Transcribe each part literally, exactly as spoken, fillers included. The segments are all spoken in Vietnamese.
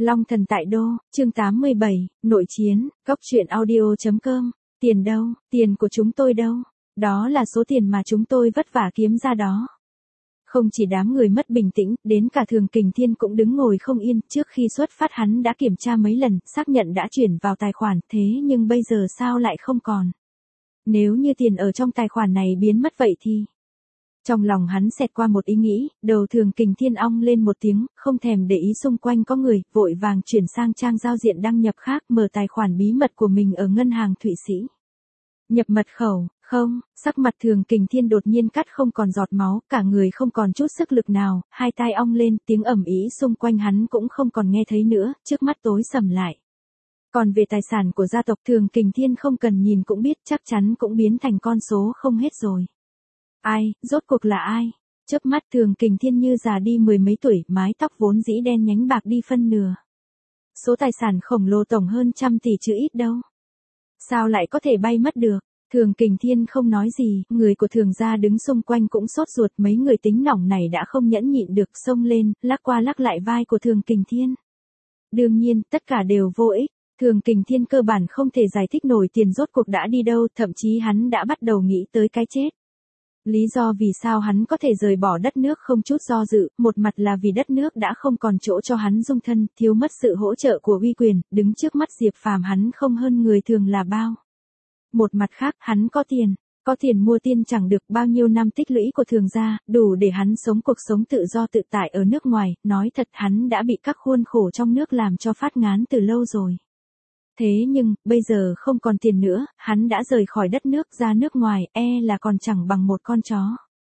Long thần tại đô, chương tám mươi bảy, nội chiến, góc truyện audio chấm com. Tiền đâu, tiền của chúng tôi đâu? Đó là số tiền mà chúng tôi vất vả kiếm ra đó. Không chỉ đám người mất bình tĩnh, đến cả Thường Kình Thiên cũng đứng ngồi không yên, trước khi xuất phát hắn đã kiểm tra mấy lần, xác nhận đã chuyển vào tài khoản, thế nhưng bây giờ sao lại không còn? Nếu như tiền ở trong tài khoản này biến mất vậy thì... Trong lòng hắn xẹt qua một ý nghĩ, đầu Thường Kình Thiên ong lên một tiếng, không thèm để ý xung quanh có người, vội vàng chuyển sang trang giao diện đăng nhập khác, mở tài khoản bí mật của mình ở ngân hàng Thụy Sĩ. Nhập mật khẩu, không, sắc mặt Thường Kình Thiên đột nhiên cắt không còn giọt máu, cả người không còn chút sức lực nào, hai tai ong lên, tiếng ầm ĩ xung quanh hắn cũng không còn nghe thấy nữa, trước mắt tối sầm lại. Còn về tài sản của gia tộc Thường Kình Thiên không cần nhìn cũng biết chắc chắn cũng biến thành con số không hết rồi. Ai, rốt cuộc là ai? Chớp mắt Thường Kình Thiên như già đi mười mấy tuổi, mái tóc vốn dĩ đen nhánh bạc đi phân nửa. Số tài sản khổng lồ tổng hơn trăm tỷ chứ ít đâu. Sao lại có thể bay mất được? Thường Kình Thiên không nói gì, người của Thường gia đứng xung quanh cũng sốt ruột, mấy người tính nỏng này đã không nhẫn nhịn được, xông lên, lắc qua lắc lại vai của Thường Kình Thiên. Đương nhiên, tất cả đều vô ích. Thường Kình Thiên cơ bản không thể giải thích nổi tiền rốt cuộc đã đi đâu, thậm chí hắn đã bắt đầu nghĩ tới cái chết. Lý do vì sao hắn có thể rời bỏ đất nước không chút do dự, một mặt là vì đất nước đã không còn chỗ cho hắn dung thân, thiếu mất sự hỗ trợ của uy quyền, đứng trước mắt Diệp Phàm hắn không hơn người thường là bao. Một mặt khác, hắn có tiền, có tiền mua tiên chẳng được, bao nhiêu năm tích lũy của Thường gia, đủ để hắn sống cuộc sống tự do tự tại ở nước ngoài, nói thật hắn đã bị các khuôn khổ trong nước làm cho phát ngán từ lâu rồi. Thế nhưng, bây giờ không còn tiền nữa, hắn đã rời khỏi đất nước ra nước ngoài, e là còn chẳng bằng một con chó.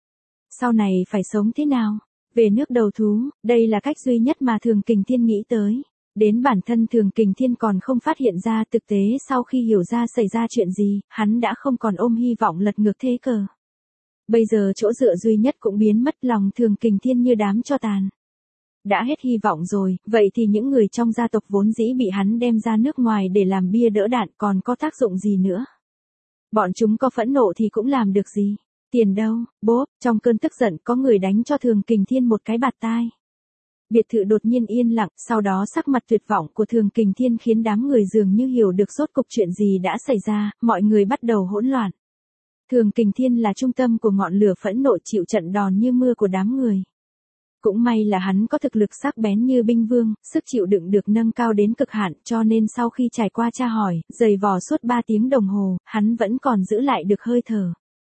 Sau này phải sống thế nào? Về nước đầu thú, đây là cách duy nhất mà Thường Kình Thiên nghĩ tới. Đến bản thân Thường Kình Thiên còn không phát hiện ra, thực tế sau khi hiểu ra xảy ra chuyện gì, hắn đã không còn ôm hy vọng lật ngược thế cờ. Bây giờ chỗ dựa duy nhất cũng biến mất, lòng Thường Kình Thiên như đám tro tàn. Đã hết hy vọng rồi, vậy thì những người trong gia tộc vốn dĩ bị hắn đem ra nước ngoài để làm bia đỡ đạn còn có tác dụng gì nữa? Bọn chúng có phẫn nộ thì cũng làm được gì? Tiền đâu, bốp, trong cơn tức giận có người đánh cho Thường Kình Thiên một cái bạt tai. Biệt thự đột nhiên yên lặng, sau đó sắc mặt tuyệt vọng của Thường Kình Thiên khiến đám người dường như hiểu được rốt cục chuyện gì đã xảy ra, mọi người bắt đầu hỗn loạn. Thường Kình Thiên là trung tâm của ngọn lửa phẫn nộ chịu trận đòn như mưa của đám người. Cũng may là hắn có thực lực sắc bén như binh vương, sức chịu đựng được nâng cao đến cực hạn, cho nên sau khi trải qua tra hỏi, giày vò suốt ba tiếng đồng hồ, hắn vẫn còn giữ lại được hơi thở.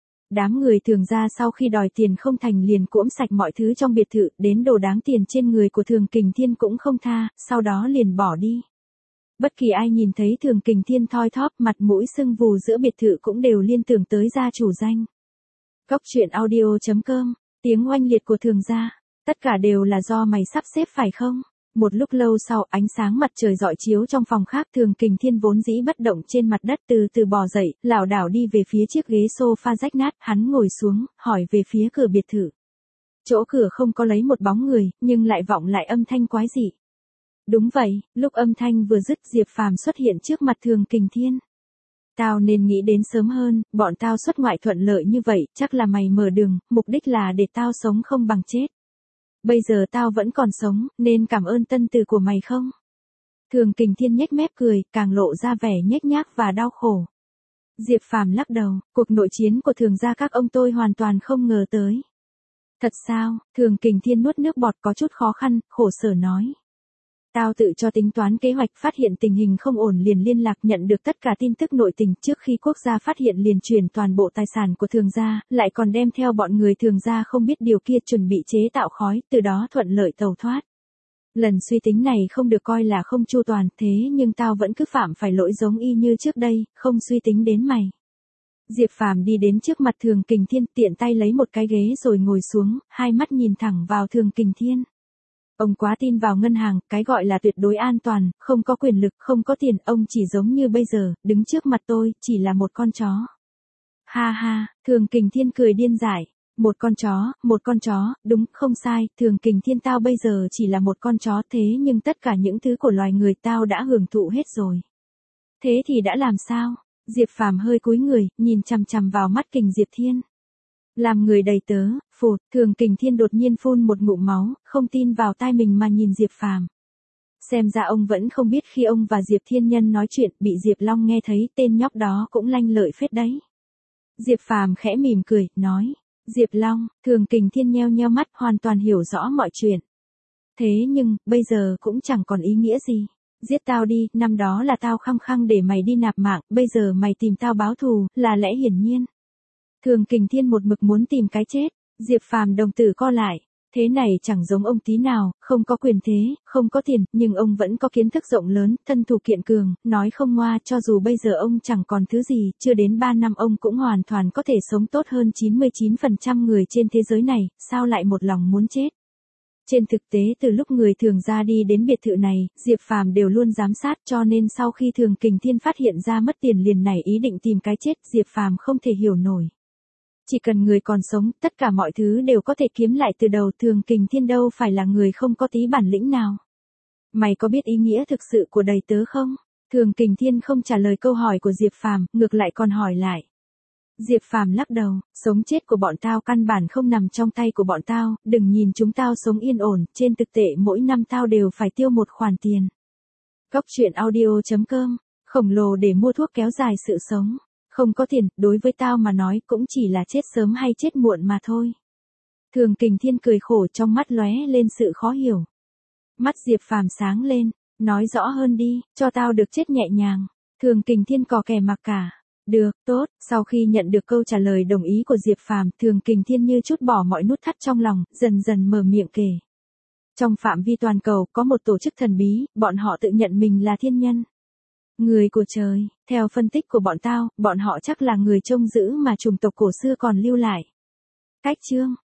Đám người Thường gia sau khi đòi tiền không thành liền cỗm sạch mọi thứ trong biệt thự, đến đồ đáng tiền trên người của Thường Kình Thiên cũng không tha, sau đó liền bỏ đi. Bất kỳ ai nhìn thấy Thường Kình Thiên thoi thóp mặt mũi sưng vù giữa biệt thự cũng đều liên tưởng tới gia chủ danh. Góc truyện audio chấm com, tiếng oanh liệt của Thường gia. Tất cả đều là do mày sắp xếp phải không? Một lúc lâu sau ánh sáng mặt trời rọi chiếu trong phòng khác, Thường Kình Thiên vốn dĩ bất động trên mặt đất từ từ bò dậy, lảo đảo đi về phía chiếc ghế sofa rách nát, hắn ngồi xuống, hỏi về phía cửa biệt thự. Chỗ cửa không có lấy một bóng người, nhưng lại vọng lại âm thanh quái dị. Đúng vậy, lúc âm thanh vừa dứt Diệp Phàm xuất hiện trước mặt Thường Kình Thiên. Tao nên nghĩ đến sớm hơn, bọn tao xuất ngoại thuận lợi như vậy, chắc là mày mở đường, mục đích là để tao sống không bằng chết. Bây giờ tao vẫn còn sống, nên cảm ơn tân từ của mày không? Thường Kình Thiên nhếch mép cười, càng lộ ra vẻ nhếch nhác và đau khổ. Diệp Phàm lắc đầu, cuộc nội chiến của Thường gia các ông tôi hoàn toàn không ngờ tới. Thật sao? Thường Kình Thiên nuốt nước bọt có chút khó khăn, khổ sở nói. Tao tự cho tính toán kế hoạch, phát hiện tình hình không ổn liền liên lạc, nhận được tất cả tin tức nội tình, trước khi quốc gia phát hiện liền chuyển toàn bộ tài sản của Thường gia, lại còn đem theo bọn người Thường gia không biết điều kia chuẩn bị chế tạo khói, từ đó thuận lợi tẩu thoát. Lần suy tính này không được coi là không chu toàn, thế nhưng tao vẫn cứ phạm phải lỗi giống y như trước đây, không suy tính đến mày. Diệp Phàm đi đến trước mặt Thường Kình Thiên, tiện tay lấy một cái ghế rồi ngồi xuống, hai mắt nhìn thẳng vào Thường Kình Thiên. Ông quá tin vào ngân hàng, cái gọi là tuyệt đối an toàn, không có quyền lực, không có tiền, ông chỉ giống như bây giờ, đứng trước mặt tôi, chỉ là một con chó. Ha ha, Thường Kình Thiên cười điên dại, một con chó, một con chó, đúng, không sai, Thường Kình Thiên tao bây giờ chỉ là một con chó, thế nhưng tất cả những thứ của loài người tao đã hưởng thụ hết rồi. Thế thì đã làm sao? Diệp Phàm hơi cúi người, nhìn chằm chằm vào mắt Kình Diệp Thiên. Làm người đầy tớ, phụt, Thường Kình Thiên đột nhiên phun một ngụm máu, không tin vào tai mình mà nhìn Diệp Phàm. Xem ra ông vẫn không biết khi ông và Diệp Thiên Nhân nói chuyện, bị Diệp Long nghe thấy, tên nhóc đó cũng lanh lợi phết đấy. Diệp Phàm khẽ mỉm cười, nói. Diệp Long, Thường Kình Thiên nheo nheo mắt, hoàn toàn hiểu rõ mọi chuyện. Thế nhưng, bây giờ cũng chẳng còn ý nghĩa gì. Giết tao đi, năm đó là tao khăng khăng để mày đi nạp mạng, bây giờ mày tìm tao báo thù, là lẽ hiển nhiên. Thường Kình Thiên một mực muốn tìm cái chết. Diệp Phàm đồng tử co lại. Thế này chẳng giống ông tí nào, không có quyền thế, không có tiền, nhưng ông vẫn có kiến thức rộng lớn, thân thủ kiện cường, nói không ngoa, cho dù bây giờ ông chẳng còn thứ gì, chưa đến ba năm ông cũng hoàn toàn có thể sống tốt hơn chín mươi chín phần trăm người trên thế giới này, sao lại một lòng muốn chết. Trên thực tế từ lúc người Thường ra đi đến biệt thự này, Diệp Phàm đều luôn giám sát, cho nên sau khi Thường Kình Thiên phát hiện ra mất tiền liền nảy ý định tìm cái chết, Diệp Phàm không thể hiểu nổi. Chỉ cần người còn sống, tất cả mọi thứ đều có thể kiếm lại từ đầu. Thường Kình Thiên đâu phải là người không có tí bản lĩnh nào. Mày có biết ý nghĩa thực sự của đầy tớ không? Thường Kình Thiên không trả lời câu hỏi của Diệp Phàm, ngược lại còn hỏi lại. Diệp Phàm lắc đầu, sống chết của bọn tao căn bản không nằm trong tay của bọn tao, đừng nhìn chúng tao sống yên ổn, trên thực tế mỗi năm tao đều phải tiêu một khoản tiền. Góc truyện audio chấm com, khổng lồ để mua thuốc kéo dài sự sống. Không có tiền, đối với tao mà nói cũng chỉ là chết sớm hay chết muộn mà thôi. Thường Kình Thiên cười khổ, trong mắt lóe lên sự khó hiểu. Mắt Diệp Phàm sáng lên, nói rõ hơn đi, cho tao được chết nhẹ nhàng. Thường Kình Thiên cò kè mặc cả. Được, tốt, sau khi nhận được câu trả lời đồng ý của Diệp Phàm, Thường Kình Thiên như trút bỏ mọi nút thắt trong lòng, dần dần mở miệng kể. Trong phạm vi toàn cầu, có một tổ chức thần bí, bọn họ tự nhận mình là thiên nhân. Người của trời, theo phân tích của bọn tao, bọn họ chắc là người trông giữ mà chủng tộc cổ xưa còn lưu lại. Cách chương